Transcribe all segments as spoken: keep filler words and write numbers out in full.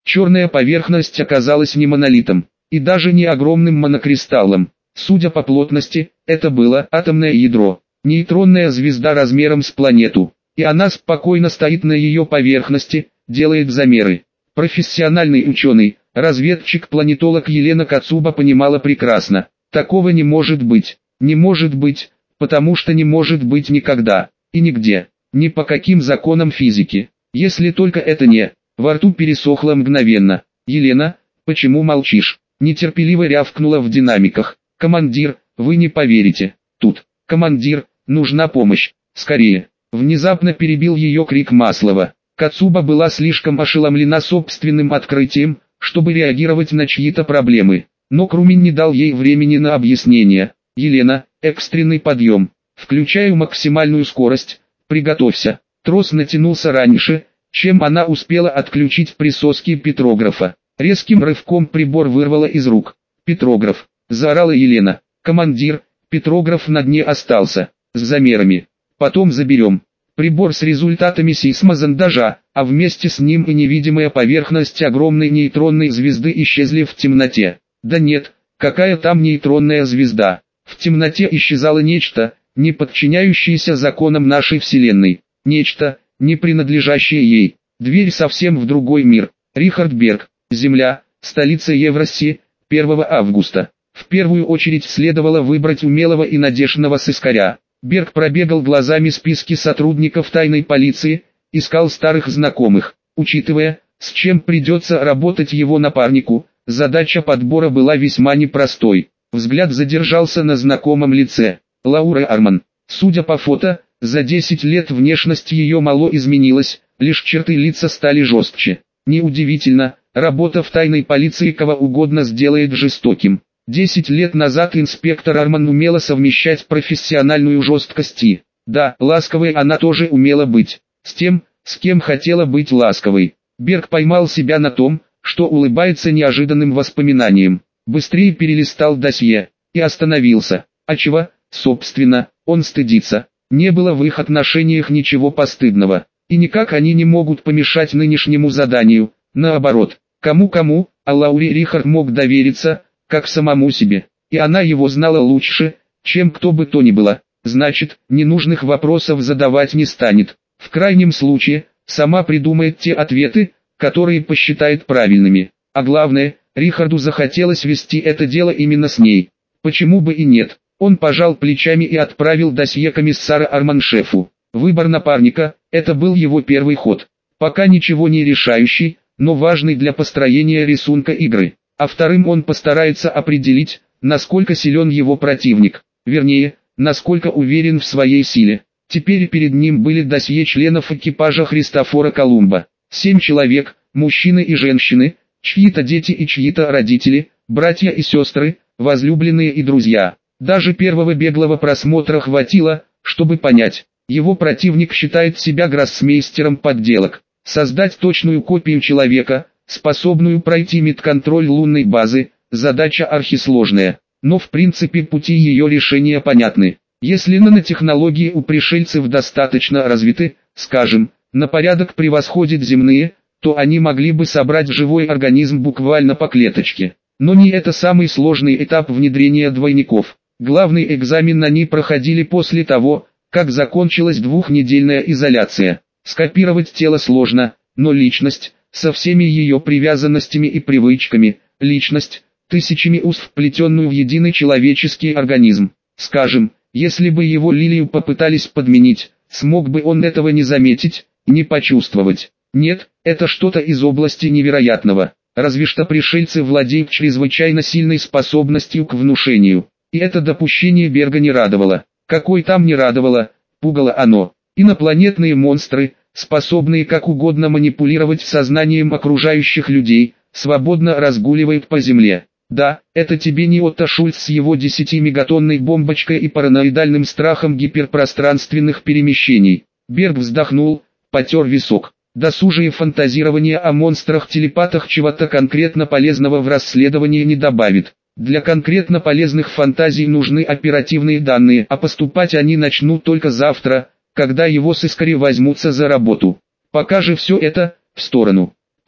Черная поверхность оказалась не монолитом, и даже не огромным монокристаллом. Судя по плотности, это было атомное ядро, нейтронная звезда размером с планету, и она спокойно стоит на ее поверхности, делает замеры. Профессиональный ученый, разведчик-планетолог Елена Кацуба понимала прекрасно: такого не может быть, не может быть, потому что не может быть никогда, и нигде, ни по каким законам физики, если только это не... Во рту пересохло мгновенно. «Елена, почему молчишь?» Нетерпеливо рявкнула в динамиках. «Командир, вы не поверите. Тут, командир, нужна помощь. Скорее!» Внезапно перебил ее крик Маслова. Кацуба была слишком ошеломлена собственным открытием, чтобы реагировать на чьи-то проблемы. Но Крумин не дал ей времени на объяснение. «Елена, экстренный подъем. Включаю максимальную скорость. Приготовься». Трос натянулся раньше, чем она успела отключить присоски петрографа. Резким рывком прибор вырвало из рук. «Петрограф!» – заорала Елена. «Командир, петрограф на дне остался. С замерами. Потом заберем». Прибор с результатами сейсмозондажа, а вместе с ним и невидимая поверхность огромной нейтронной звезды исчезли в темноте. Да нет, какая там нейтронная звезда? В темноте исчезало нечто, не подчиняющееся законам нашей Вселенной. Нечто, не принадлежащее ей. Дверь совсем в другой мир. Рихард Берг. Земля, столица Евразии, первого августа. В первую очередь следовало выбрать умелого и надежного сыскаря. Берг пробегал глазами списки сотрудников тайной полиции, искал старых знакомых. Учитывая, с чем придется работать его напарнику, задача подбора была весьма непростой. Взгляд задержался на знакомом лице. Лаура Арман. Судя по фото, за десять лет внешность ее мало изменилась, лишь черты лица стали жестче. Неудивительно, работа в тайной полиции кого угодно сделает жестоким. Десять лет назад инспектор Арман умела совмещать профессиональную жесткость и, да, ласковой она тоже умела быть, с тем, с кем хотела быть ласковой. Берг поймал себя на том, что улыбается неожиданным воспоминаниям. Быстрее перелистал досье и остановился. А чего, собственно, он стыдится? Не было в их отношениях ничего постыдного, и никак они не могут помешать нынешнему заданию. Наоборот, кому-кому, а Лауре Рихард мог довериться, как самому себе, и она его знала лучше, чем кто бы то ни было. Значит, ненужных вопросов задавать не станет. В крайнем случае, сама придумает те ответы, которые посчитает правильными. А главное, Рихарду захотелось вести это дело именно с ней. Почему бы и нет? Он пожал плечами и отправил досье комиссара Арман шефу. Выбор напарника – это был его первый ход. Пока ничего не решающий, но важный для построения рисунка игры. А вторым он постарается определить, насколько силен его противник, вернее, насколько уверен в своей силе. Теперь перед ним были досье членов экипажа Христофора Колумба. Семь человек, мужчины и женщины, чьи-то дети и чьи-то родители, братья и сестры, возлюбленные и друзья. Даже первого беглого просмотра хватило, чтобы понять, его противник считает себя гроссмейстером подделок. Создать точную копию человека, способную пройти медконтроль лунной базы, задача архисложная, но в принципе пути ее решения понятны. Если нанотехнологии у пришельцев достаточно развиты, скажем, на порядок превосходят земные, то они могли бы собрать живой организм буквально по клеточке. Но не это самый сложный этап внедрения двойников. Главный экзамен они проходили после того, как закончилась двухнедельная изоляция. Скопировать тело сложно, но личность, со всеми ее привязанностями и привычками, личность, тысячами уз вплетенную в единый человеческий организм. Скажем, если бы его лилию попытались подменить, смог бы он этого не заметить, не почувствовать? Нет, это что-то из области невероятного. Разве что пришельцы владеют чрезвычайно сильной способностью к внушению. И это допущение Берга не радовало. Какой там не радовало, пугало оно. Инопланетные монстры, способные как угодно манипулировать сознанием окружающих людей, свободно разгуливают по земле. Да, это тебе не Отто Шульц с его десятимегатонной бомбочкой и параноидальным страхом гиперпространственных перемещений. Берг вздохнул, потер висок. Досужие фантазирования о монстрах-телепатах чего-то конкретно полезного в расследовании не добавит. Для конкретно полезных фантазий нужны оперативные данные, а поступать они начнут только завтра, когда его сыскари возьмутся за работу. Пока же все это, в сторону.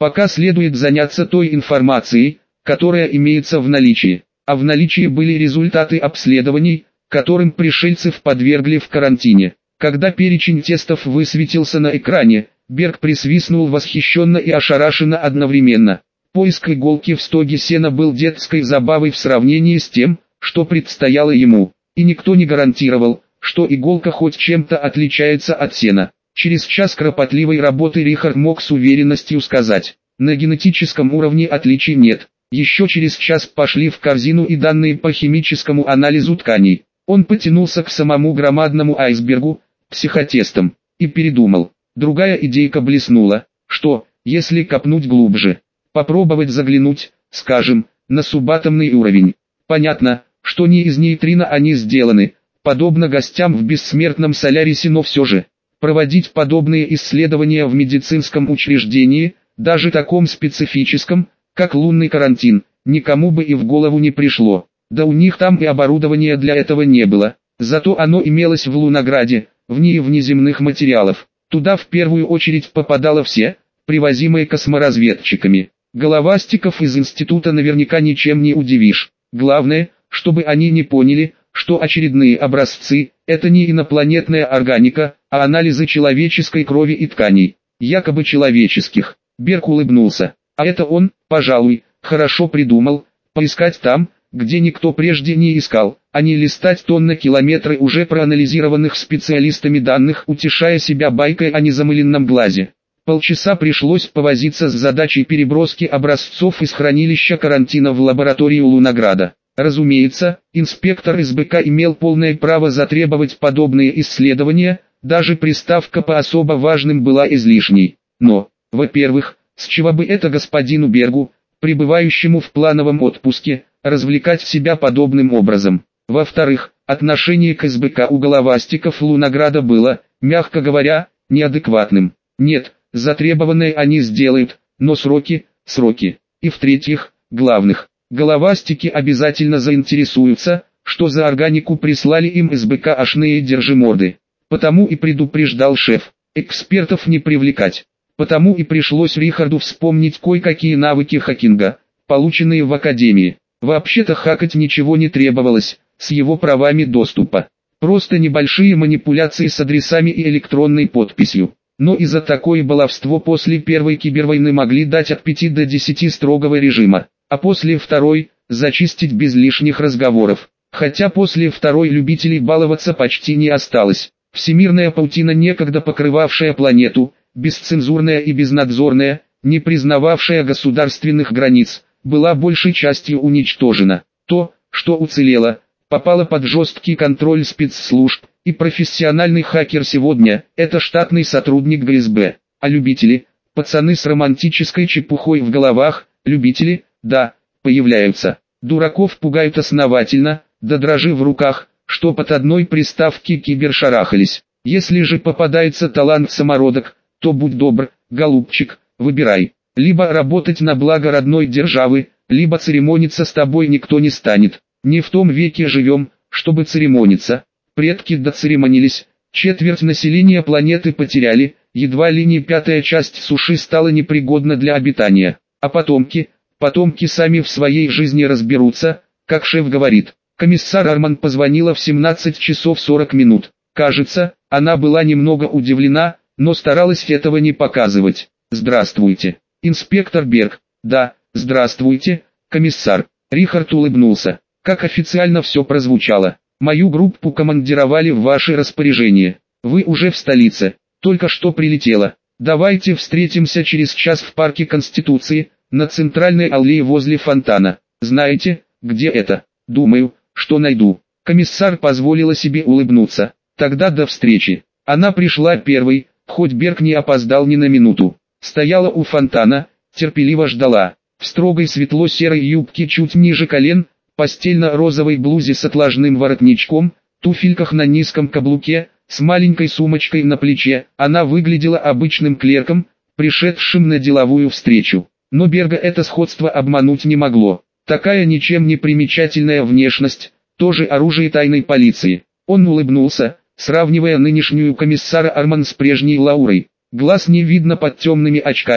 Пока следует заняться той информацией, которая имеется в наличии. А в наличии были результаты обследований, которым пришельцев подвергли в карантине. Когда перечень тестов высветился на экране, Берг присвистнул восхищенно и ошарашенно одновременно. Поиск иголки в стоге сена был детской забавой в сравнении с тем, что предстояло ему. И никто не гарантировал, что иголка хоть чем-то отличается от сена. Через час кропотливой работы Рихард мог с уверенностью сказать: на генетическом уровне отличий нет. Еще через час пошли в корзину и данные по химическому анализу тканей. Он потянулся к самому громадному айсбергу, психотестам, и передумал. Другая идейка блеснула: что, если копнуть глубже, попробовать заглянуть, скажем, на субатомный уровень. Понятно, что не из нейтрино они сделаны, подобно гостям в бессмертном Солярисе, но все же, проводить подобные исследования в медицинском учреждении, даже таком специфическом, как лунный карантин, никому бы и в голову не пришло. Да у них там и оборудования для этого не было. Зато оно имелось в Лунограде, в НИИ внеземных материалов. Туда в первую очередь попадало все, привозимые косморазведчиками. Головастиков из института наверняка ничем не удивишь. Главное, чтобы они не поняли, что очередные образцы – это не инопланетная органика, а анализы человеческой крови и тканей, якобы человеческих. Берг улыбнулся. А это он, пожалуй, хорошо придумал, поискать там, где никто прежде не искал, а не листать тонны-километры уже проанализированных специалистами данных, утешая себя байкой о незамыленном глазе. Полчаса пришлось повозиться с задачей переброски образцов из хранилища карантина в лабораторию Лунограда. Разумеется, инспектор эс бэ ка имел полное право затребовать подобные исследования, даже приставка по особо важным была излишней. Но, во-первых, с чего бы это господину Бергу, пребывающему в плановом отпуске, развлекать себя подобным образом? Во-вторых, отношение к эс бэ ка у головастиков Лунограда было, мягко говоря, неадекватным. Нет, затребованное они сделают, но сроки, сроки. И в-третьих, главных, головастики обязательно заинтересуются, что за органику прислали им эс бэ ка ашные держиморды. Потому и предупреждал шеф, экспертов не привлекать. Потому и пришлось Рихарду вспомнить кое-какие навыки хакинга, полученные в академии. Вообще-то хакать ничего не требовалось, с его правами доступа. Просто небольшие манипуляции с адресами и электронной подписью. Но и за такое баловство после первой кибервойны могли дать от пяти до десяти строгого режима, а после второй – зачистить без лишних разговоров. Хотя после второй любителей баловаться почти не осталось. Всемирная паутина, некогда покрывавшая планету, бесцензурная и безнадзорная, не признававшая государственных границ, была большей частью уничтожена. То, что уцелело, попало под жесткий контроль спецслужб, и профессиональный хакер сегодня – это штатный сотрудник гэ эс бэ. А любители, пацаны с романтической чепухой в головах, любители, да, появляются. Дураков пугают основательно, да дрожи в руках, что под одной приставки кибер шарахались. Если же попадается талант-самородок, то будь добр, голубчик, выбирай. Либо работать на благо родной державы, либо церемониться с тобой никто не станет. Не в том веке живем, чтобы церемониться. Предки доцеремонились, четверть населения планеты потеряли, едва ли не пятая часть суши стала непригодна для обитания. А потомки, потомки сами в своей жизни разберутся, как шеф говорит. Комиссар Арман позвонила в семнадцать часов сорок минут. Кажется, она была немного удивлена, но старалась этого не показывать. «Здравствуйте, инспектор Берг». «Да, здравствуйте, комиссар». Рихард улыбнулся. «Как официально все прозвучало. Мою группу командировали в ваше распоряжение. Вы уже в столице, только что прилетела. Давайте встретимся через час в парке Конституции, на центральной аллее возле фонтана. Знаете, где это? Думаю, что найду». Комиссар позволила себе улыбнуться. «Тогда до встречи». Она пришла первой, хоть Берг не опоздал ни на минуту. Стояла у фонтана, терпеливо ждала. В строгой светло-серой юбке чуть ниже колен, постельно-розовой блузе с отложным воротничком, туфельках на низком каблуке, с маленькой сумочкой на плече, она выглядела обычным клерком, пришедшим на деловую встречу. Но Берга это сходство обмануть не могло. Такая ничем не примечательная внешность, тоже оружие тайной полиции. Он улыбнулся, сравнивая нынешнюю комиссара Арман с прежней Лаурой. Глаз не видно под темными очками,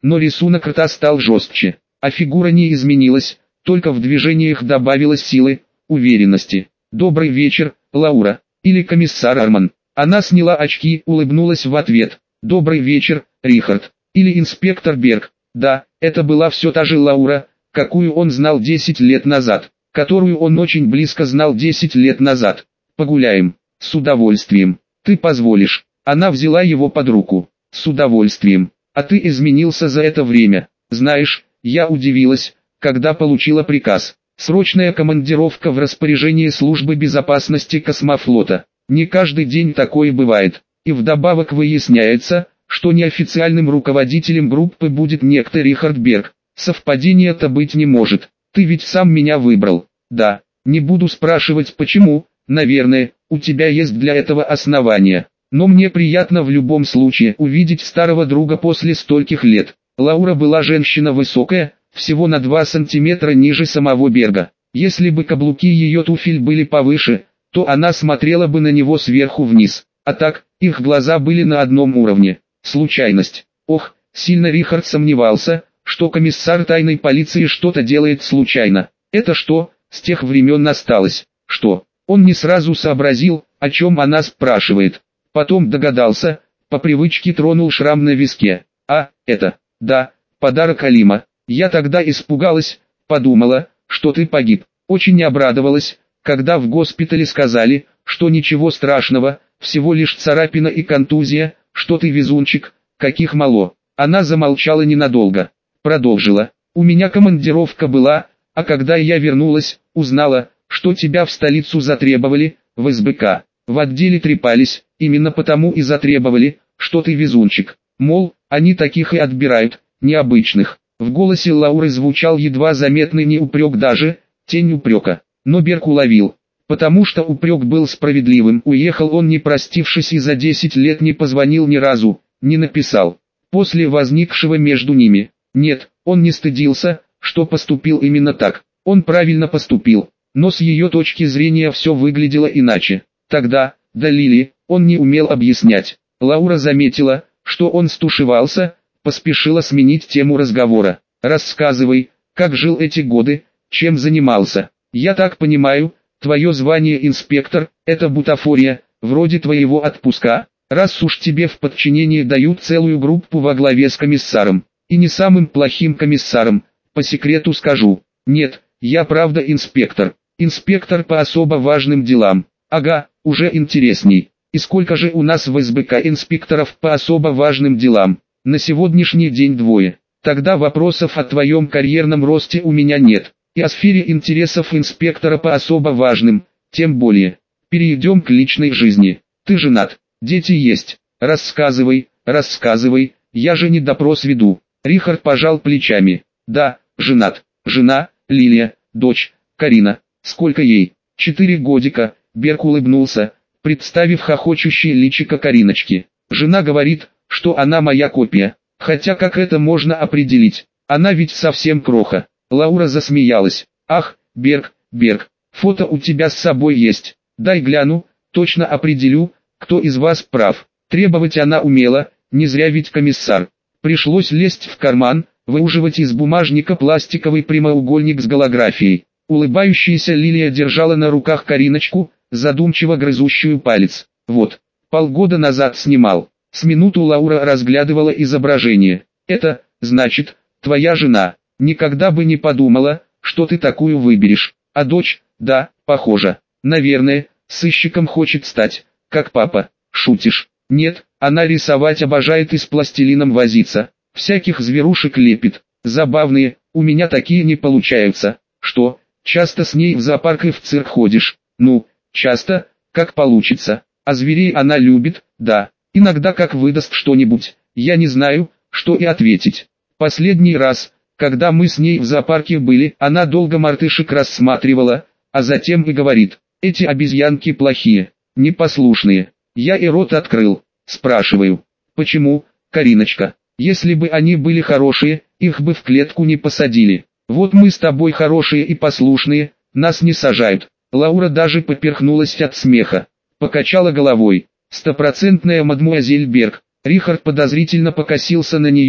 но рисунок рта стал жестче, а фигура не изменилась, только в движениях добавилось силы, уверенности. «Добрый вечер, Лаура, или комиссар Арман». Она сняла очки, улыбнулась в ответ. «Добрый вечер, Рихард, или инспектор Берг». Да, это была все та же Лаура, какую он знал десять лет назад, которую он очень близко знал десять лет назад. «Погуляем». «С удовольствием. Ты позволишь?» Она взяла его под руку. «С удовольствием. А ты изменился за это время. Знаешь, я удивилась, когда получила приказ. Срочная командировка в распоряжении службы безопасности космофлота. Не каждый день такое бывает. И вдобавок выясняется, что неофициальным руководителем группы будет некто Рихард Берг. Совпадения-то быть не может. Ты ведь сам меня выбрал». «Да. Не буду спрашивать почему, наверное, у тебя есть для этого основания. Но мне приятно в любом случае увидеть старого друга после стольких лет». Лаура была женщина высокая, всего на два сантиметра ниже самого Берга. Если бы каблуки ее туфель были повыше, то она смотрела бы на него сверху вниз. А так, их глаза были на одном уровне. Случайность. Ох, сильно Рихард сомневался, что комиссар тайной полиции что-то делает случайно. Это что, с тех времен осталось? Что? Он не сразу сообразил, о чем она спрашивает. Потом догадался, по привычке тронул шрам на виске. А, это, да, подарок Алима. Я тогда испугалась, подумала, что ты погиб. Очень обрадовалась, когда в госпитале сказали, что ничего страшного, всего лишь царапина и контузия, что ты везунчик, каких мало. Она замолчала ненадолго. Продолжила. У меня командировка была, а когда я вернулась, узнала, что тебя в столицу затребовали, в эс бэ ка. В отделе трепались, именно потому и затребовали, что ты везунчик. Мол, они таких и отбирают, необычных. В голосе Лауры звучал едва заметный не упрек даже, тень упрека. Но Берг уловил. Потому что упрек был справедливым. Уехал он не простившись и за десять лет не позвонил ни разу, не написал. После возникшего между ними. Нет, он не стыдился, что поступил именно так. Он правильно поступил. Но с ее точки зрения все выглядело иначе. Тогда, до Лили, он не умел объяснять. Лаура заметила, что он стушевался, поспешила сменить тему разговора. «Рассказывай, как жил эти годы, чем занимался. Я так понимаю, твое звание инспектор – это бутафория, вроде твоего отпуска, раз уж тебе в подчинение дают целую группу во главе с комиссаром. И не самым плохим комиссаром, по секрету скажу. Нет, я правда инспектор. Инспектор по особо важным делам. Ага, уже интересней. И сколько же у нас в эс бэ ка инспекторов по особо важным делам? На сегодняшний день двое. Тогда вопросов о твоем карьерном росте у меня нет. И о сфере интересов инспектора по особо важным, тем более. Перейдем к личной жизни. Ты женат, дети есть. Рассказывай, рассказывай, я же не допрос веду. Рихард пожал плечами. Да, женат. Жена, Лилия, дочь, Карина. Сколько ей? Четыре годика. Берг улыбнулся, представив хохочущее личико Кариночки. Жена говорит, что она моя копия. Хотя как это можно определить? Она ведь совсем кроха. Лаура засмеялась. Ах, Берг, Берг, фото у тебя с собой есть. Дай гляну, точно определю, кто из вас прав. Требовать она умела, не зря ведь комиссар. Пришлось лезть в карман, выуживать из бумажника пластиковый прямоугольник с голографией. Улыбающаяся Лилия держала на руках Кариночку, задумчиво грызущую палец. Вот, полгода назад снимал. С минуту Лаура разглядывала изображение. Это, значит, твоя жена. Никогда бы не подумала, что ты такую выберешь. А дочь, да, похоже. Наверное, сыщиком хочет стать, как папа. Шутишь? Нет, она рисовать обожает и с пластилином возиться. Всяких зверушек лепит. Забавные, у меня такие не получаются. Что, часто с ней в зоопарк и в цирк ходишь? Ну, часто, как получится. А зверей она любит, да. Иногда как выдаст что-нибудь, я не знаю, что и ответить. Последний раз, когда мы с ней в зоопарке были, она долго мартышек рассматривала, а затем и говорит, эти обезьянки плохие, непослушные. Я и рот открыл, спрашиваю, почему, Кариночка, если бы они были хорошие, их бы в клетку не посадили. Вот мы с тобой хорошие и послушные, нас не сажают. Лаура даже поперхнулась от смеха, покачала головой. Стопроцентная мадмуазель Берг. Рихард подозрительно покосился на нее,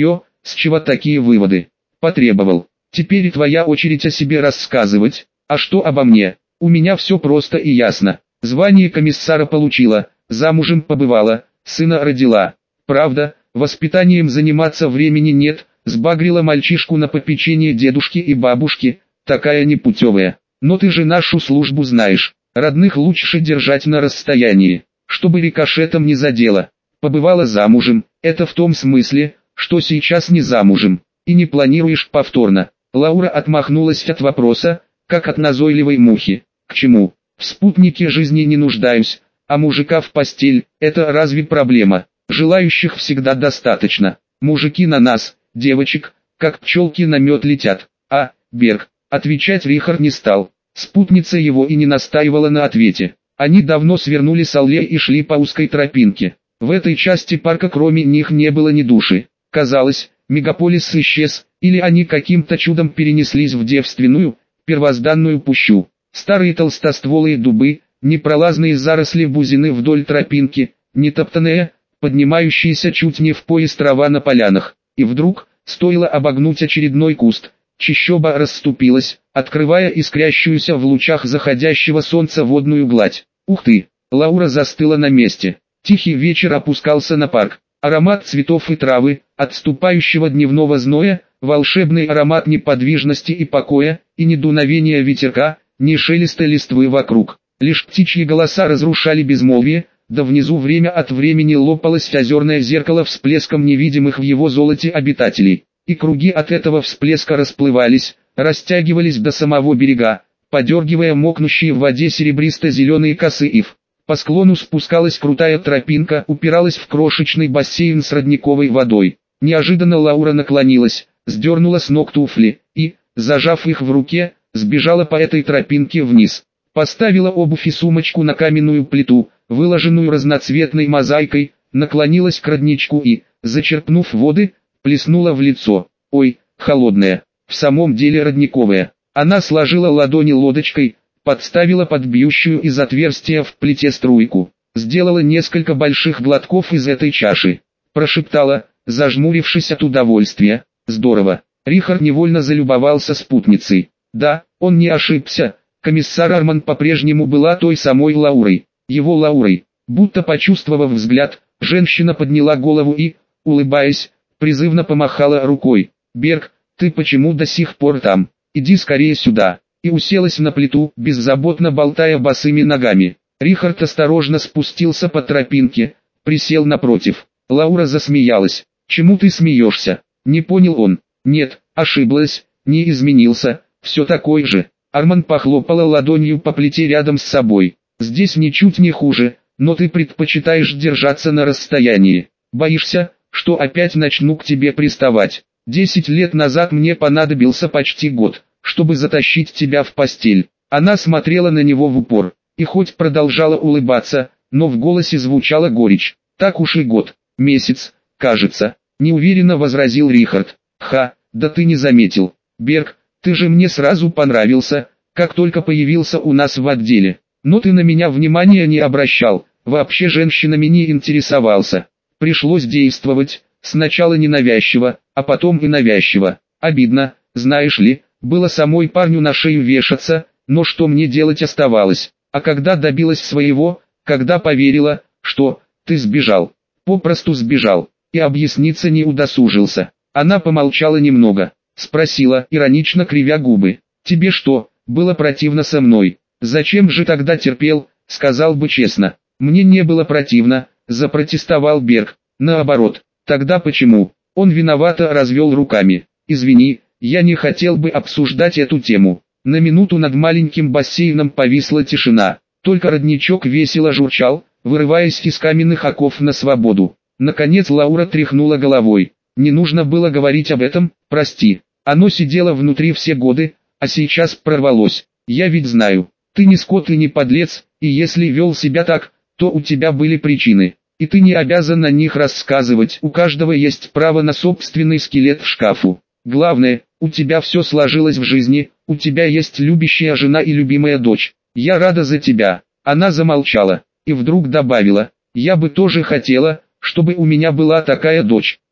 С чего такие выводы? Потребовал. Теперь твоя очередь о себе рассказывать. А что обо мне? У меня все просто и ясно. Звание комиссара получила, замужем побывала, сына родила. Правда, воспитанием заниматься времени нет, сбагрила мальчишку на попечение дедушки и бабушки, такая непутевая. Но ты же нашу службу знаешь, родных лучше держать на расстоянии, чтобы рикошетом не задело. Побывала замужем, это в том смысле, что сейчас не замужем, и не планируешь повторно. Лаура отмахнулась от вопроса, как от назойливой мухи. К чему? В спутнике жизни не нуждаюсь, а мужика в постель – это разве проблема? Желающих всегда достаточно. Мужики на нас, девочек, как пчелки на мед летят. А, Берг, отвечать Рихард не стал. Спутница его и не настаивала на ответе. Они давно свернули с аллеи и шли по узкой тропинке. В этой части парка кроме них не было ни души. Казалось, мегаполис исчез, или они каким-то чудом перенеслись в девственную, первозданную пущу. Старые толстостволые дубы, непролазные заросли бузины вдоль тропинки, нетоптанные, поднимающиеся чуть не в пояс трава на полянах. И вдруг, стоило обогнуть очередной куст, чащоба расступилась, открывая искрящуюся в лучах заходящего солнца водную гладь. Ух ты! Лаура застыла на месте. Тихий вечер опускался на парк. Аромат цветов и травы, отступающего дневного зноя, волшебный аромат неподвижности и покоя, и ни дуновения ветерка, ни шелеста листвы вокруг. Лишь птичьи голоса разрушали безмолвие, да внизу время от времени лопалось озерное зеркало всплеском невидимых в его золоте обитателей. И круги от этого всплеска расплывались, растягивались до самого берега, подергивая мокнущие в воде серебристо-зеленые косы ив. По склону спускалась крутая тропинка, упиралась в крошечный бассейн с родниковой водой. Неожиданно Лаура наклонилась, сдернула с ног туфли и, зажав их в руке, сбежала по этой тропинке вниз. Поставила обувь и сумочку на каменную плиту, выложенную разноцветной мозаикой, наклонилась к родничку и, зачерпнув воды, плеснула в лицо. Ой, холодная, в самом деле родниковая. Она сложила ладони лодочкой, подставила под бьющую из отверстия в плите струйку, сделала несколько больших глотков из этой чаши, прошептала, зажмурившись от удовольствия: «Здорово». Рихард невольно залюбовался спутницей. Да, он не ошибся, комиссар Арман по-прежнему была той самой Лаурой, его Лаурой. Будто почувствовав взгляд, женщина подняла голову и, улыбаясь, призывно помахала рукой. «Берг, ты почему до сих пор там? Иди скорее сюда». И уселась на плиту, беззаботно болтая босыми ногами. Рихард осторожно спустился по тропинке, присел напротив. Лаура засмеялась. «Чему ты смеешься?» Не понял он. «Нет, ошиблась, не изменился, все такой же». Арман похлопала ладонью по плите рядом с собой. «Здесь ничуть не хуже, но ты предпочитаешь держаться на расстоянии. Боишься, что опять начну к тебе приставать. Десять лет назад мне понадобился почти год, чтобы затащить тебя в постель». Она смотрела на него в упор, и хоть продолжала улыбаться, но в голосе звучала горечь. «Так уж и год, месяц, кажется», — неуверенно возразил Рихард. «Ха, да ты не заметил. Берг, ты же мне сразу понравился, как только появился у нас в отделе. Но ты на меня внимания не обращал, вообще женщинами не интересовался. Пришлось действовать, сначала ненавязчиво, а потом и навязчиво. Обидно, знаешь ли, было самой парню на шею вешаться, но что мне делать оставалось? А когда добилась своего, когда поверила, что ты сбежал, попросту сбежал, и объясниться не удосужился». Она помолчала немного, спросила, иронично кривя губы: «Тебе что, было противно со мной? Зачем же тогда терпел, сказал бы честно». «Мне не было противно», — запротестовал Берг. «Наоборот, тогда почему?» Он виновато развел руками. «Извини, я не хотел бы обсуждать эту тему». На минуту над маленьким бассейном повисла тишина, только родничок весело журчал, вырываясь из каменных оков на свободу. Наконец Лаура тряхнула головой. «Не нужно было говорить об этом, прости. Оно сидело внутри все годы, а сейчас прорвалось. Я ведь знаю, ты не скот и не подлец, и если вел себя так, то у тебя были причины. И ты не обязан о них рассказывать, у каждого есть право на собственный скелет в шкафу. Главное, у тебя все сложилось в жизни, у тебя есть любящая жена и любимая дочь. Я рада за тебя». Она замолчала, и вдруг добавила: «Я бы тоже хотела, чтобы у меня была такая дочь».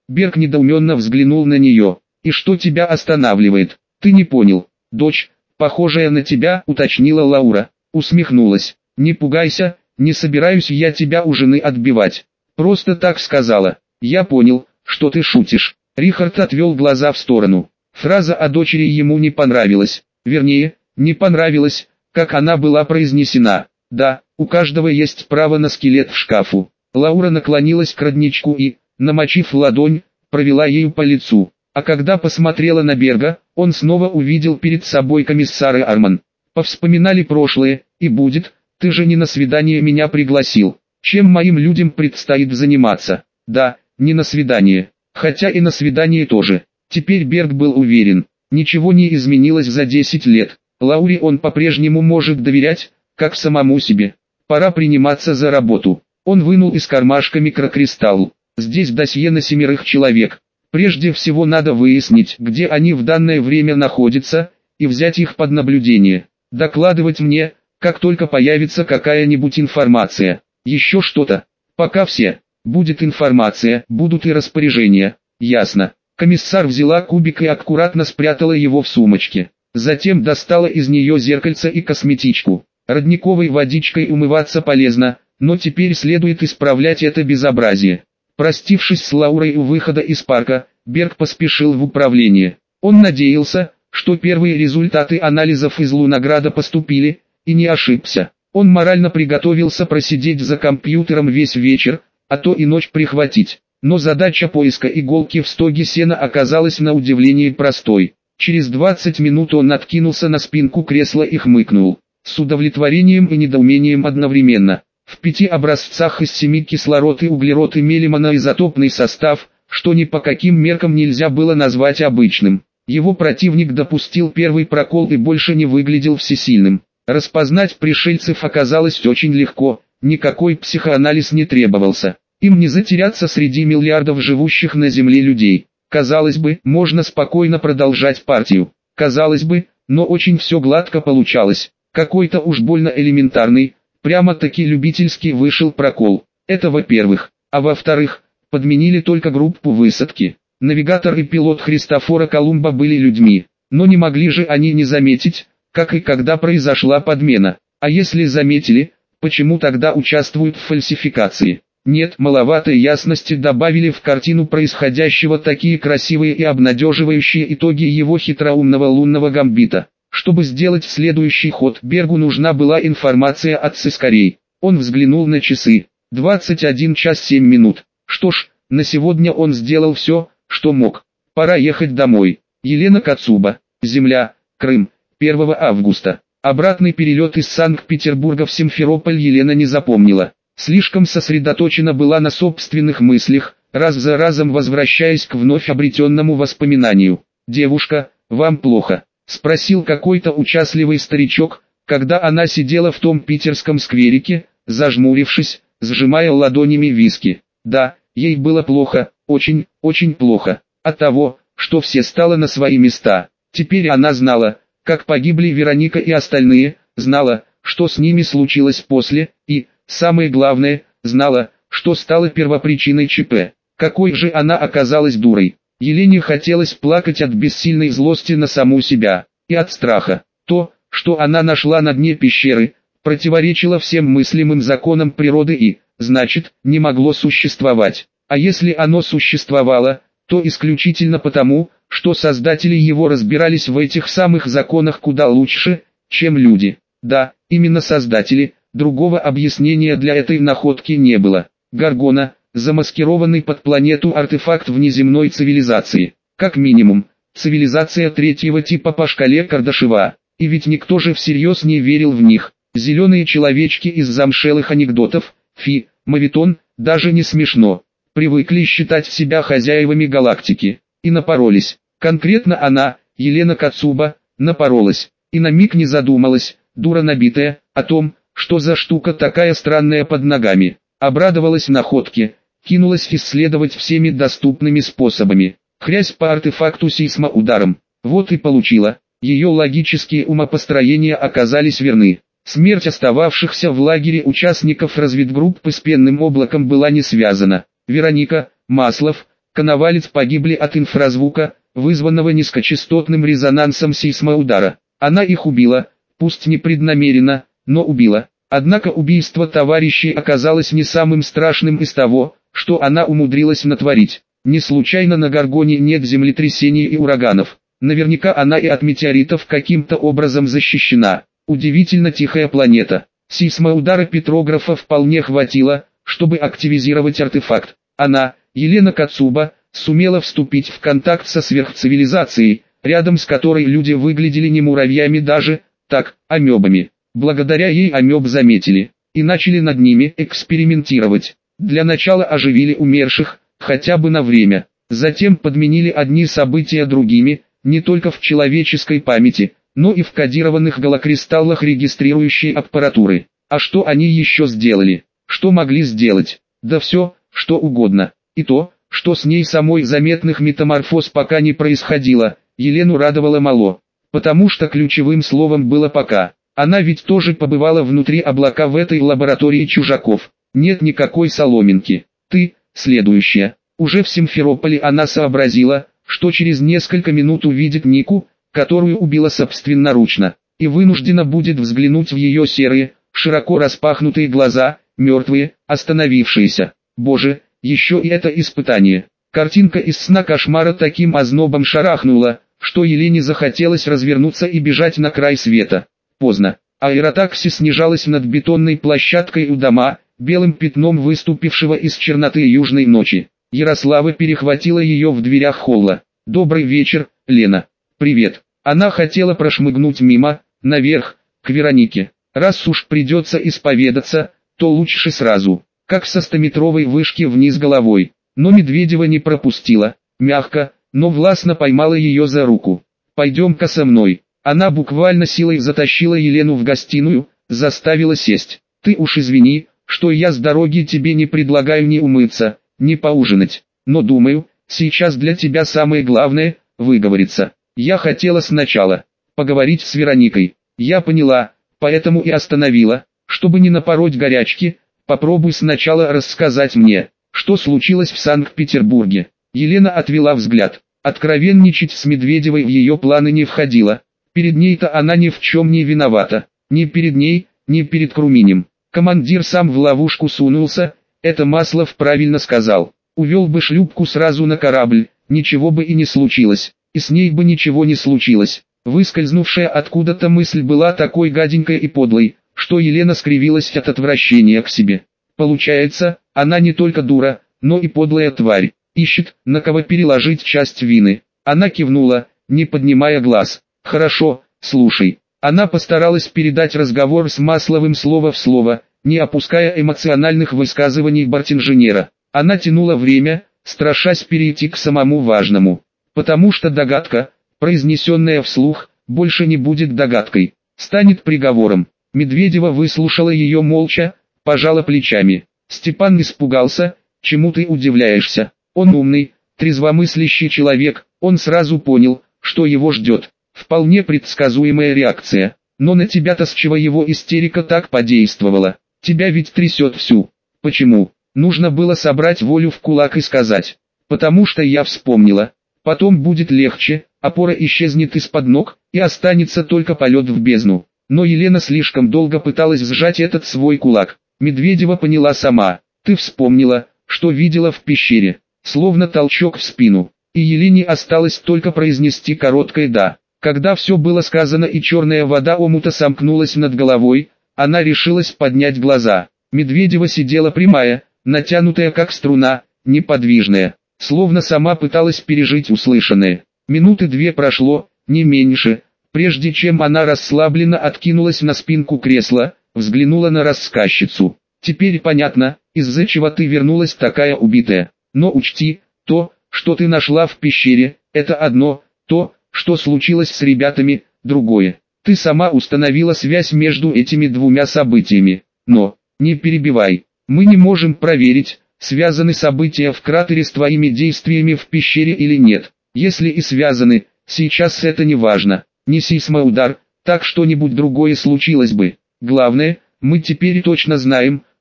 Берг недоуменно взглянул на нее. «И что тебя останавливает? Ты не понял?» «Дочь, похожая на тебя», уточнила Лаура. Усмехнулась. «Не пугайся, не собираюсь я тебя у жены отбивать. Просто так сказала. Я понял, что ты шутишь». Рихард отвел глаза в сторону. Фраза о дочери ему не понравилась. Вернее, не понравилась, как она была произнесена. «Да, у каждого есть право на скелет в шкафу». Лаура наклонилась к родничку и, намочив ладонь, провела ею по лицу. А когда посмотрела на Берга, он снова увидел перед собой комиссара Арман. «Повспоминали прошлое, и будет, ты же не на свидание меня пригласил. Чем моим людям предстоит заниматься?» «Да, не на свидание. Хотя и на свидание тоже». Теперь Берг был уверен, ничего не изменилось за десять лет. Лауре он по-прежнему может доверять, как самому себе. Пора приниматься за работу. Он вынул из кармашка микрокристалл. Здесь досье на семерых человек. Прежде всего надо выяснить, где они в данное время находятся, и взять их под наблюдение. Докладывать мне, как только появится какая-нибудь информация. Еще что-то. Пока все. Будет информация, будут и распоряжения. Ясно. Комиссар взяла кубик и аккуратно спрятала его в сумочке. Затем достала из нее зеркальце и косметичку. Родниковой водичкой умываться полезно, но теперь следует исправлять это безобразие. Простившись с Лаурой у выхода из парка, Берг поспешил в управление. Он надеялся, что первые результаты анализов из Лунограда поступили, и не ошибся. Он морально приготовился просидеть за компьютером весь вечер, а то и ночь прихватить. Но задача поиска иголки в стоге сена оказалась на удивление простой. Через двадцать минут он откинулся на спинку кресла и хмыкнул. С удовлетворением и недоумением одновременно. В пяти образцах из семи кислород и углерод имели моноизотопный состав, что ни по каким меркам нельзя было назвать обычным. Его противник допустил первый прокол и больше не выглядел всесильным. Распознать пришельцев оказалось очень легко, никакой психоанализ не требовался. Им не затеряться среди миллиардов живущих на Земле людей. Казалось бы, можно спокойно продолжать партию. Казалось бы, но очень все гладко получалось. Какой-то уж больно элементарный, прямо-таки любительский вышел прокол. Это во-первых. А во-вторых, подменили только группу высадки. Навигатор и пилот Христофора Колумба были людьми. Но не могли же они не заметить, как и когда произошла подмена. А если заметили, почему тогда участвуют в фальсификации? Нет, маловато ясности добавили в картину происходящего такие красивые и обнадеживающие итоги его хитроумного лунного гамбита. Чтобы сделать следующий ход, Бергу нужна была информация от сыскарей. Он взглянул на часы. двадцать один час семь минут. Что ж, на сегодня он сделал все, что мог. Пора ехать домой. Елена Кацуба. Земля, Крым. первого августа. Обратный перелет из Санкт-Петербурга в Симферополь Елена не запомнила. Слишком сосредоточена была на собственных мыслях, раз за разом возвращаясь к вновь обретенному воспоминанию. «Девушка, вам плохо?» — спросил какой-то участливый старичок, когда она сидела в том питерском скверике, зажмурившись, сжимая ладонями виски. Да, ей было плохо, очень, очень плохо. От того, что все стало на свои места. Теперь она знала, как погибли Вероника и остальные, знала, что с ними случилось после, и, самое главное, знала, что стало первопричиной ЧП. Какой же она оказалась дурой. Елене хотелось плакать от бессильной злости на саму себя, и от страха. То, что она нашла на дне пещеры, противоречило всем мыслимым законам природы и, значит, не могло существовать. А если оно существовало, то исключительно потому, что создатели его разбирались в этих самых законах куда лучше, чем люди. Да, именно создатели, другого объяснения для этой находки не было. Гаргона, замаскированный под планету артефакт внеземной цивилизации. Как минимум, цивилизация третьего типа по шкале Кардашева. И ведь никто же всерьез не верил в них. Зеленые человечки из замшелых анекдотов, фи, мавитон, даже не смешно. Привыкли считать себя хозяевами галактики. И напоролись. Конкретно она, Елена Кацуба, напоролась. И на миг не задумалась, дура набитая, о том, что за штука такая странная под ногами. Обрадовалась находке, кинулась исследовать всеми доступными способами. Хрясь по артефакту сейсмоударом. Вот и получила. Ее логические умопостроения оказались верны. Смерть остававшихся в лагере участников разведгруппы с пенным облаком была не связана. Вероника, Маслов, Коновалец погибли от инфразвука, вызванного низкочастотным резонансом сейсмоудара. Она их убила, пусть непреднамеренно, но убила. Однако убийство товарищей оказалось не самым страшным из того, что она умудрилась натворить. Не случайно на Гаргоне нет землетрясений и ураганов. Наверняка она и от метеоритов каким-то образом защищена. Удивительно тихая планета. Сейсмоудара Петрографа вполне хватило, чтобы активизировать артефакт. Она, Елена Кацуба, сумела вступить в контакт со сверхцивилизацией, рядом с которой люди выглядели не муравьями даже, так, амебами. Благодаря ей амеб заметили и начали над ними экспериментировать. Для начала оживили умерших, хотя бы на время. Затем подменили одни события другими, не только в человеческой памяти, но и в кодированных голокристаллах регистрирующей аппаратуры. А что они еще сделали? Что могли сделать? Да все, что угодно. И то, что с ней самой заметных метаморфоз пока не происходило, Елену радовало мало. Потому что ключевым словом было «пока». Она ведь тоже побывала внутри облака в этой лаборатории чужаков. Нет никакой соломинки. Ты, следующая. Уже в Симферополе она сообразила, что через несколько минут увидит Нику, которую убила собственноручно, и вынуждена будет взглянуть в ее серые, широко распахнутые глаза, мертвые, остановившиеся. Боже, еще и это испытание. Картинка из сна кошмара таким ознобом шарахнула, что Елене захотелось развернуться и бежать на край света. Поздно. Аэротакси снижалась над бетонной площадкой у дома, белым пятном выступившего из черноты южной ночи. Ярослава перехватила ее в дверях холла. «Добрый вечер, Лена». «Привет». Она хотела прошмыгнуть мимо, наверх, к Веронике. Раз уж придется исповедаться, то лучше сразу, как со стометровой вышки вниз головой. Но Медведева не пропустила, мягко, но властно поймала ее за руку. «Пойдем-ка со мной». Она буквально силой затащила Елену в гостиную, заставила сесть. «Ты уж извини, что я с дороги тебе не предлагаю ни умыться, ни поужинать, но думаю, сейчас для тебя самое главное – выговориться. Я хотела сначала поговорить с Вероникой. Я поняла, поэтому и остановила, чтобы не напороть горячки. Попробуй сначала рассказать мне, что случилось в Санкт-Петербурге». Елена отвела взгляд. Откровенничать с Медведевой в ее планы не входило. Перед ней-то она ни в чем не виновата. Ни перед ней, ни перед Круминем. Командир сам в ловушку сунулся, это Маслов правильно сказал. Увел бы шлюпку сразу на корабль, ничего бы и не случилось. И с ней бы ничего не случилось. Выскользнувшая откуда-то мысль была такой гаденькой и подлой, что Елена скривилась от отвращения к себе. Получается, она не только дура, но и подлая тварь. Ищет, на кого переложить часть вины. Она кивнула, не поднимая глаз. «Хорошо, слушай». Она постаралась передать разговор с Масловым слово в слово, не опуская эмоциональных высказываний бортинженера. Она тянула время, страшась перейти к самому важному. Потому что догадка, произнесенная вслух, больше не будет догадкой, станет приговором. Медведева выслушала ее молча, пожала плечами. Степан испугался. «Чему ты удивляешься? Он умный, трезвомыслящий человек, он сразу понял, что его ждет. Вполне предсказуемая реакция. Но на тебя-то с чего его истерика так подействовала? Тебя ведь трясет всю. Почему? Нужно было собрать волю в кулак и сказать. Потому что я вспомнила. Потом будет легче, опора исчезнет из-под ног, и останется только полет в бездну». Но Елена слишком долго пыталась сжать этот свой кулак. Медведева поняла сама. «Ты вспомнила, что видела в пещере». Словно толчок в спину. И Елене осталось только произнести короткое «да». Когда все было сказано и черная вода омута сомкнулась над головой, она решилась поднять глаза. Медведева сидела прямая, натянутая как струна, неподвижная, словно сама пыталась пережить услышанное. Минуты две прошло, не меньше, прежде чем она расслабленно откинулась на спинку кресла, взглянула на рассказчицу. «Теперь понятно, из-за чего ты вернулась такая убитая. Но учти, то, что ты нашла в пещере, это одно, то, что случилось с ребятами, другое. Ты сама установила связь между этими двумя событиями. Но, не перебивай, мы не можем проверить, связаны события в кратере с твоими действиями в пещере или нет. Если и связаны, сейчас это не важно. Не сейсмоудар, так что-нибудь другое случилось бы. Главное, мы теперь точно знаем,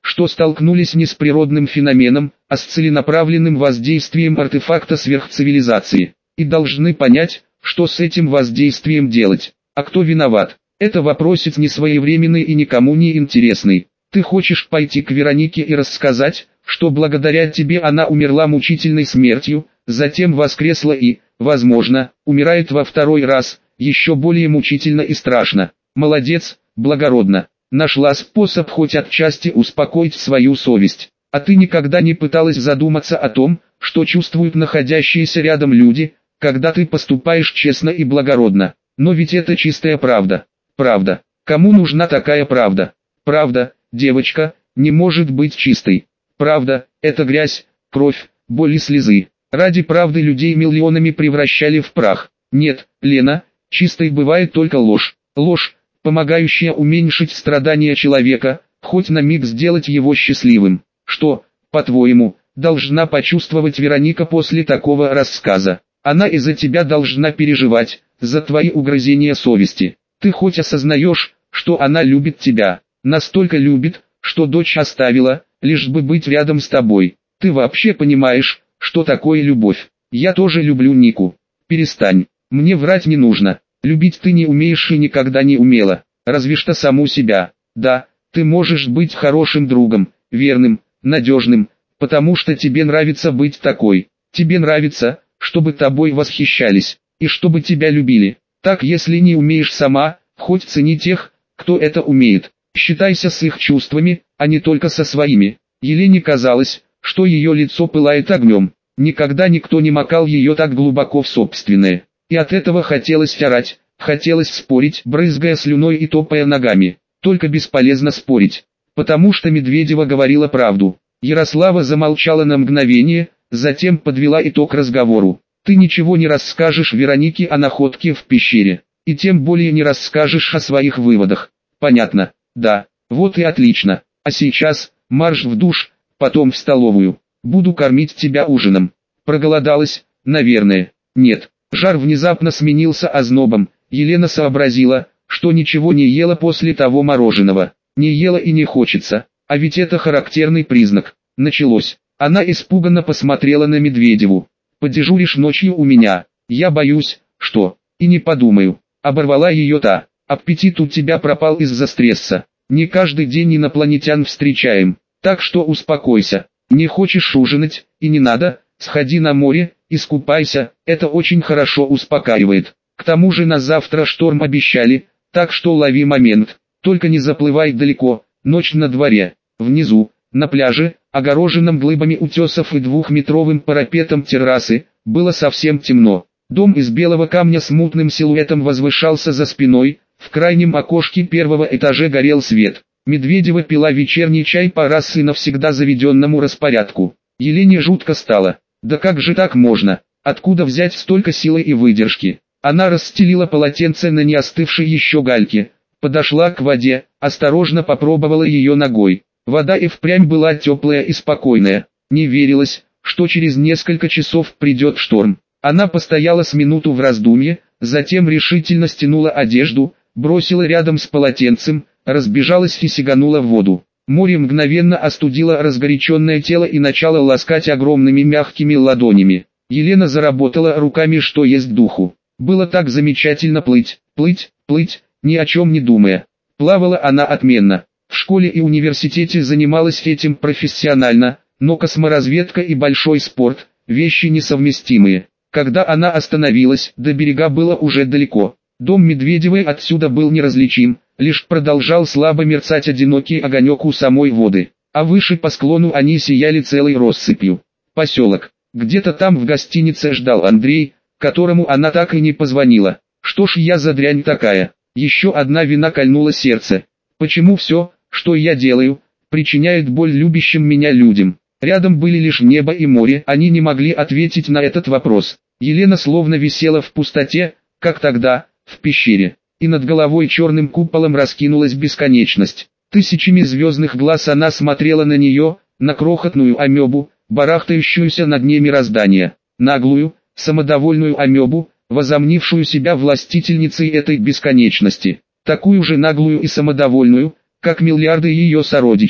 что столкнулись не с природным феноменом, а с целенаправленным воздействием артефакта сверхцивилизации, и должны понять, что с этим воздействием делать. А кто виноват? Это вопросец несвоевременный и никому не интересный. Ты хочешь пойти к Веронике и рассказать, что благодаря тебе она умерла мучительной смертью, затем воскресла и, возможно, умирает во второй раз, еще более мучительно и страшно. Молодец, благородно. Нашла способ хоть отчасти успокоить свою совесть. А ты никогда не пыталась задуматься о том, что чувствуют находящиеся рядом люди, когда ты поступаешь честно и благородно. Но ведь это чистая правда. Правда. Кому нужна такая правда? Правда, девочка, не может быть чистой. Правда, это грязь, кровь, боль и слезы. Ради правды людей миллионами превращали в прах. Нет, Лена, чистой бывает только ложь. Ложь, помогающая уменьшить страдания человека, хоть на миг сделать его счастливым. Что, по-твоему, должна почувствовать Вероника после такого рассказа? Она из-за тебя должна переживать, за твои угрызения совести. Ты хоть осознаешь, что она любит тебя, настолько любит, что дочь оставила, лишь бы быть рядом с тобой. Ты вообще понимаешь, что такое любовь? Я тоже люблю Нику. Перестань, мне врать не нужно. Любить ты не умеешь и никогда не умела, разве что саму себя. Да, ты можешь быть хорошим другом, верным, надежным, потому что тебе нравится быть такой. Тебе нравится, чтобы тобой восхищались, и чтобы тебя любили. Так если не умеешь сама, хоть цени тех, кто это умеет. Считайся с их чувствами, а не только со своими. Елене казалось, что ее лицо пылает огнем. Никогда никто не макал ее так глубоко в собственное. И от этого хотелось орать, хотелось спорить, брызгая слюной и топая ногами. Только бесполезно спорить, потому что Медведева говорила правду. Ярослава замолчала на мгновение, затем подвела итог разговору. Ты ничего не расскажешь Веронике о находке в пещере, и тем более не расскажешь о своих выводах. Понятно? Да, вот и отлично. А сейчас, марш в душ, потом в столовую. Буду кормить тебя ужином. Проголодалась, наверное. Нет. Жар внезапно сменился ознобом. Елена сообразила, что ничего не ела после того мороженого. Не ела и не хочется, а ведь это характерный признак. Началось. Она испуганно посмотрела на Медведеву. «Подежуришь ночью у меня? Я боюсь, что...» «И не подумаю», — оборвала ее та. «Аппетит у тебя пропал из-за стресса. Не каждый день инопланетян встречаем, так что успокойся. Не хочешь ужинать, и не надо, сходи на море, искупайся, это очень хорошо успокаивает. К тому же на завтра шторм обещали, так что лови момент, только не заплывай далеко, ночь на дворе». Внизу, на пляже, огороженном глыбами утесов и двухметровым парапетом террасы, было совсем темно. Дом из белого камня с мутным силуэтом возвышался за спиной, в крайнем окошке первого этажа горел свет. Медведева пила вечерний чай по раз и навсегда заведенному распорядку. Елене жутко стало. Да как же так можно? Откуда взять столько силы и выдержки? Она расстелила полотенце на неостывшей еще гальке, подошла к воде, осторожно попробовала ее ногой. Вода и впрямь была теплая и спокойная. Не верилось, что через несколько часов придет шторм. Она постояла с минуту в раздумье, затем решительно стянула одежду, бросила рядом с полотенцем, разбежалась и сиганула в воду. Море мгновенно остудило разгоряченное тело и начало ласкать огромными мягкими ладонями. Елена заработала руками, что есть духу. Было так замечательно плыть, плыть, плыть, ни о чем не думая. Плавала она отменно. В школе и университете занималась этим профессионально, но косморазведка и большой спорт – вещи несовместимые. Когда она остановилась, до берега было уже далеко. Дом Медведевой отсюда был неразличим, лишь продолжал слабо мерцать одинокий огонек у самой воды, а выше по склону они сияли целой россыпью. Поселок. Где-то там в гостинице ждал Андрей, которому она так и не позвонила. Что ж я за дрянь такая? Еще одна вина кольнула сердце. Почему все, что я делаю, причиняет боль любящим меня людям? Рядом были лишь небо и море, они не могли ответить на этот вопрос. Елена словно висела в пустоте, как тогда, в пещере, и над головой черным куполом раскинулась бесконечность. Тысячами звездных глаз она смотрела на нее, на крохотную амебу, барахтающуюся на дне мироздания, наглую, самодовольную амебу, возомнившую себя властительницей этой бесконечности, такую же наглую и самодовольную, как миллиарды ее сородичей.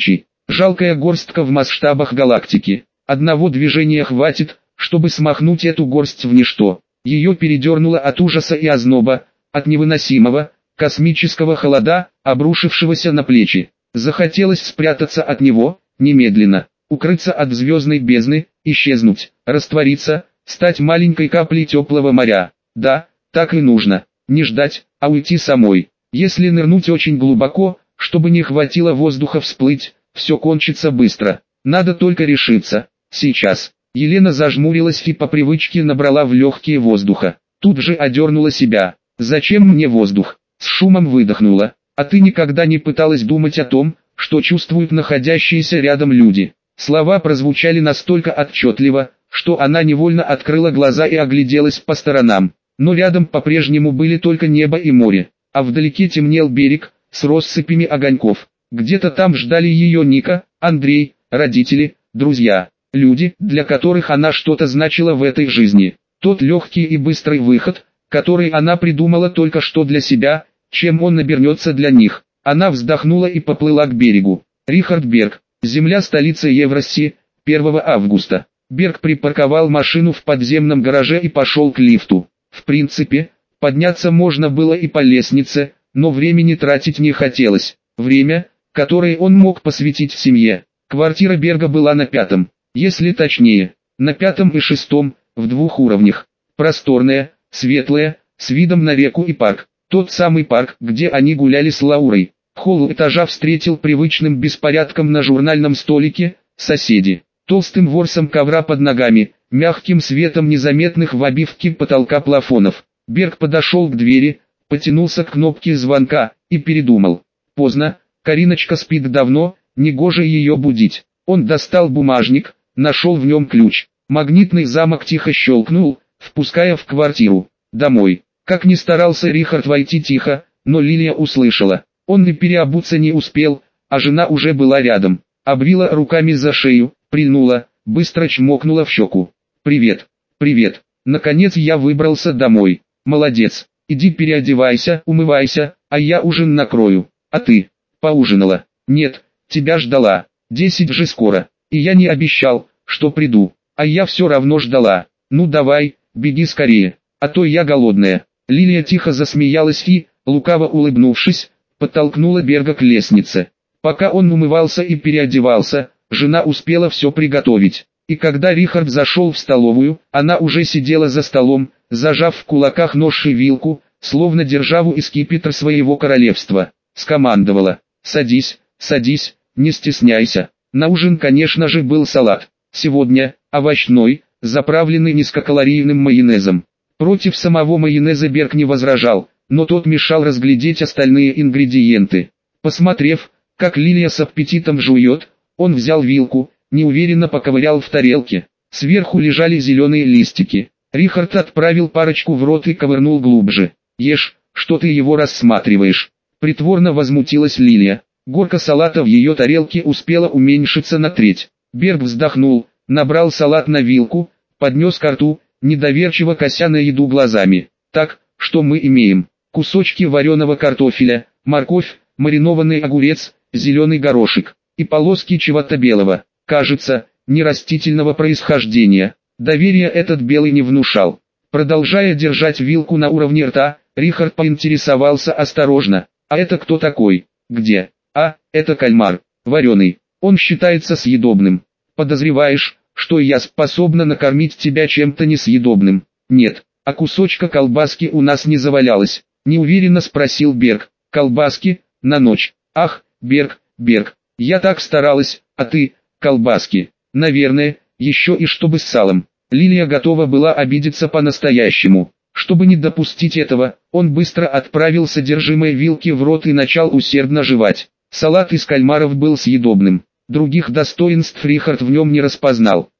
Жалкая горстка в масштабах галактики. Одного движения хватит, чтобы смахнуть эту горсть в ничто. Ее передернуло от ужаса и озноба, от невыносимого, космического холода, обрушившегося на плечи. Захотелось спрятаться от него, немедленно, укрыться от звездной бездны, исчезнуть, раствориться, стать маленькой каплей теплого моря. Да, так и нужно, не ждать, а уйти самой. Если нырнуть очень глубоко, чтобы не хватило воздуха всплыть, все кончится быстро. Надо только решиться. Сейчас. Елена зажмурилась и по привычке набрала в легкие воздуха. Тут же одернула себя. «Зачем мне воздух?» С шумом выдохнула. «А ты никогда не пыталась думать о том, что чувствуют находящиеся рядом люди?» Слова прозвучали настолько отчетливо, что она невольно открыла глаза и огляделась по сторонам. Но рядом по-прежнему были только небо и море, а вдалеке темнел берег, с россыпями огоньков. Где-то там ждали ее Ника, Андрей, родители, друзья, люди, для которых она что-то значила в этой жизни. Тот легкий и быстрый выход, который она придумала только что для себя, чем он обернется для них. Она вздохнула и поплыла к берегу. Рихард Берг, земля столицы Евросии, первого августа. Берг припарковал машину в подземном гараже и пошел к лифту. В принципе, подняться можно было и по лестнице, но времени тратить не хотелось. Время, которое он мог посвятить семье. Квартира Берга была на пятом, если точнее, на пятом и шестом, в двух уровнях. Просторная, светлая, с видом на реку и парк. Тот самый парк, где они гуляли с Лаурой. Холл этажа встретил привычным беспорядком на журнальном столике, соседи. Толстым ворсом ковра под ногами, мягким светом незаметных в обивке потолка плафонов. Берг подошел к двери, потянулся к кнопке звонка и передумал. Поздно, Кариночка спит давно, негоже ее будить. Он достал бумажник, нашел в нем ключ. Магнитный замок тихо щелкнул, впуская в квартиру. Домой. Как ни старался Рихард войти тихо, но Лилия услышала. Он и переобуться не успел, а жена уже была рядом. Обвила руками за шею, прильнула, быстро чмокнула в щеку. «Привет, привет, наконец я выбрался домой. Молодец, иди переодевайся, умывайся, а я ужин накрою. А ты, поужинала?» «Нет, тебя ждала, десять же скоро, и я не обещал, что приду, а я все равно ждала. Ну давай, беги скорее, а то я голодная». Лилия тихо засмеялась и, лукаво улыбнувшись, подтолкнула Берга к лестнице. Пока он умывался и переодевался, жена успела все приготовить. И когда Рихард зашел в столовую, она уже сидела за столом, зажав в кулаках нож и вилку, словно державу и скипетр своего королевства. Скомандовала: «Садись, садись, не стесняйся». На ужин, конечно же, был салат. Сегодня овощной, заправленный низкокалорийным майонезом. Против самого майонеза Берг не возражал, но тот мешал разглядеть остальные ингредиенты. Посмотрев, как Лилия с аппетитом жует, он взял вилку, неуверенно поковырял в тарелке. Сверху лежали зеленые листики. Рихард отправил парочку в рот и ковырнул глубже. «Ешь, что ты его рассматриваешь?» Притворно возмутилась Лилия. Горка салата в ее тарелке успела уменьшиться на треть. Берг вздохнул, набрал салат на вилку, поднес ко рту, недоверчиво кося на еду глазами. «Так, что мы имеем? Кусочки вареного картофеля, морковь, маринованный огурец, зеленый горошек и полоски чего-то белого, кажется, не растительного происхождения». Доверия этот белый не внушал. Продолжая держать вилку на уровне рта, Рихард поинтересовался осторожно: «А это кто такой? Где?» «А, это кальмар, вареный. Он считается съедобным. Подозреваешь, что я способна накормить тебя чем-то несъедобным?» «Нет, а кусочка колбаски у нас не завалялось», — неуверенно спросил Берг. «Колбаски? На ночь? Ах, Берг, Берг, я так старалась, а ты, колбаски, наверное, еще и чтобы с салом». Лилия готова была обидеться по-настоящему. Чтобы не допустить этого, он быстро отправил содержимое вилки в рот и начал усердно жевать. Салат из кальмаров был съедобным. Других достоинств Рихард в нем не распознал.